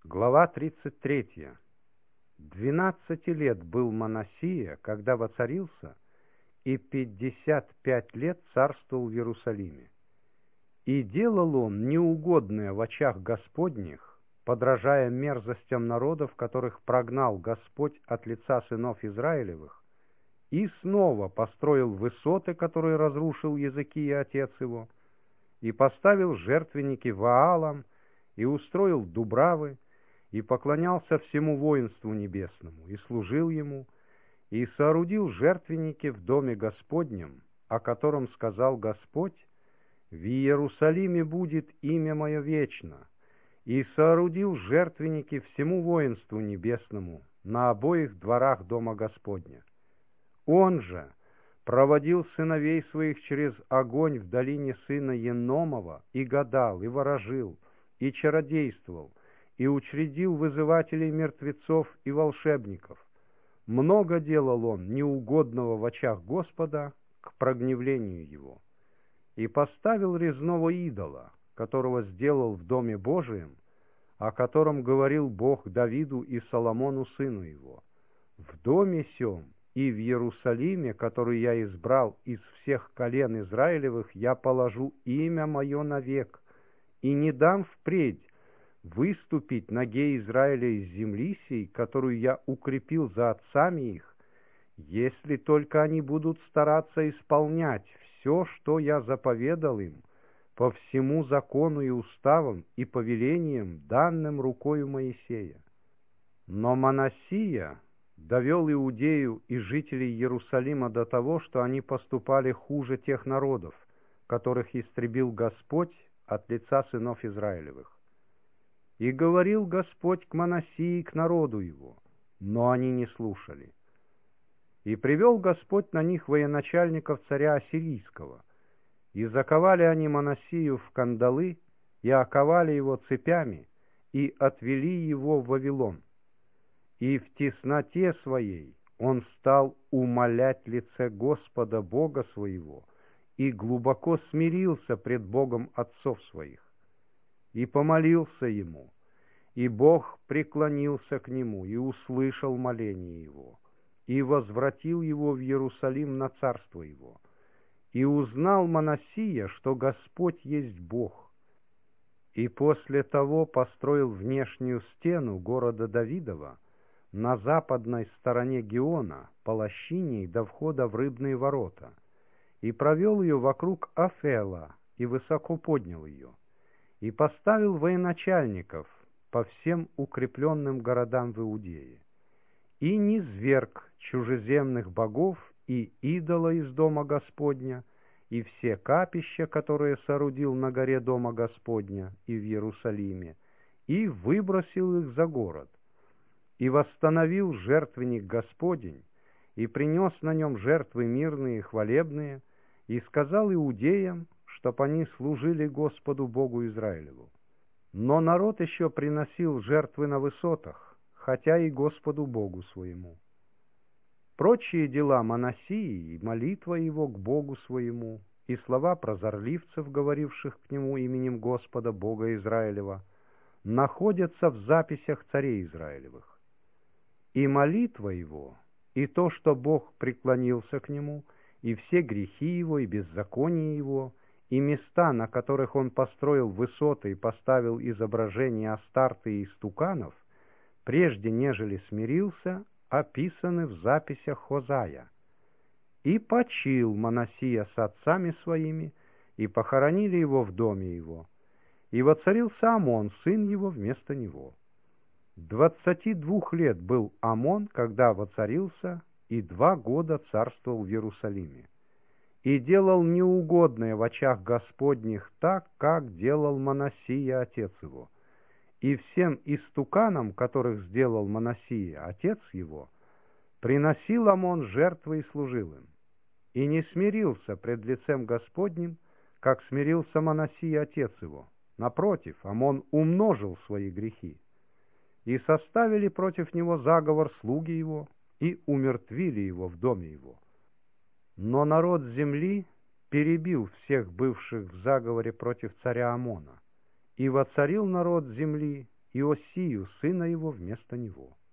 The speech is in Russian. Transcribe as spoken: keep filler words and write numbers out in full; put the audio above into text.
Глава тридцать третья. Двенадцати лет был Манассия, когда воцарился, и пятьдесят пять лет царствовал в Иерусалиме. И делал он неугодное в очах Господних, подражая мерзостям народов, которых прогнал Господь от лица сынов Израилевых, и снова построил высоты, которые разрушил Языкия отец его, и поставил жертвенники Ваалам, и устроил дубравы, и поклонялся всему воинству небесному, и служил ему, и соорудил жертвенники в доме Господнем, о котором сказал Господь: «В Иерусалиме будет имя мое вечно», и соорудил жертвенники всему воинству небесному на обоих дворах дома Господня. Он же проводил сыновей своих через огонь в долине сына Еномова, и гадал, и ворожил, и чародействовал, и учредил вызывателей мертвецов и волшебников. Много делал он неугодного в очах Господа к прогневлению его. И поставил резного идола, которого сделал в доме Божием, о котором говорил Бог Давиду и Соломону сыну его: «В доме сем и в Иерусалиме, который я избрал из всех колен Израилевых, я положу имя мое навек, и не дам впредь выступить ноге Израиля из земли сей, которую я укрепил за отцами их, если только они будут стараться исполнять все, что я заповедал им, по всему закону и уставам и повелениям, данным рукою Моисея». Но Манассия довел Иудею и жителей Иерусалима до того, что они поступали хуже тех народов, которых истребил Господь от лица сынов Израилевых. И говорил Господь к Манассии и к народу его, но они не слушали. И привел Господь на них военачальников царя Ассирийского, и заковали они Манассию в кандалы, и оковали его цепями, и отвели его в Вавилон. И в тесноте своей он стал умолять лице Господа Бога своего, и глубоко смирился пред Богом отцов своих, и помолился ему, и Бог преклонился к нему, и услышал моление его, и возвратил его в Иерусалим на царство его. И узнал Манассия, что Господь есть Бог, и после того построил внешнюю стену города Давидова на западной стороне Гиона, по лощине до входа в рыбные ворота, и провел ее вокруг Афела, и высоко поднял ее, и поставил военачальников по всем укрепленным городам в Иудее, и низверг чужеземных богов и идола из дома Господня, и все капища, которые соорудил на горе дома Господня и в Иерусалиме, и выбросил их за город, и восстановил жертвенник Господень, и принес на нем жертвы мирные и хвалебные, и сказал иудеям, чтоб они служили Господу Богу Израилеву. Но народ еще приносил жертвы на высотах, хотя и Господу Богу своему. Прочие дела Манассии и молитва его к Богу своему, и слова прозорливцев, говоривших к нему именем Господа Бога Израилева, находятся в записях царей Израилевых. И молитва его, и то, что Бог преклонился к нему, и все грехи его, и беззаконие его, и места, на которых он построил высоты и поставил изображения Астарты и истуканов, прежде нежели смирился, описаны в записях Хозая. И почил Манассия с отцами своими, и похоронили его в доме его, и воцарился Амон, сын его, вместо него. Двадцати двух лет был Амон, когда воцарился, и два года царствовал в Иерусалиме. И делал неугодное в очах Господних так, как делал Манассия отец его. И всем истуканам, которых сделал Манассия отец его, приносил Амон жертвы и служил им. И не смирился пред лицем Господним, как смирился Манассия отец его. Напротив, Амон умножил свои грехи. И составили против него заговор слуги его, и умертвили его в доме его. Но народ земли перебил всех бывших в заговоре против царя Амона, и воцарил народ земли, Иосию, сына его, вместо него.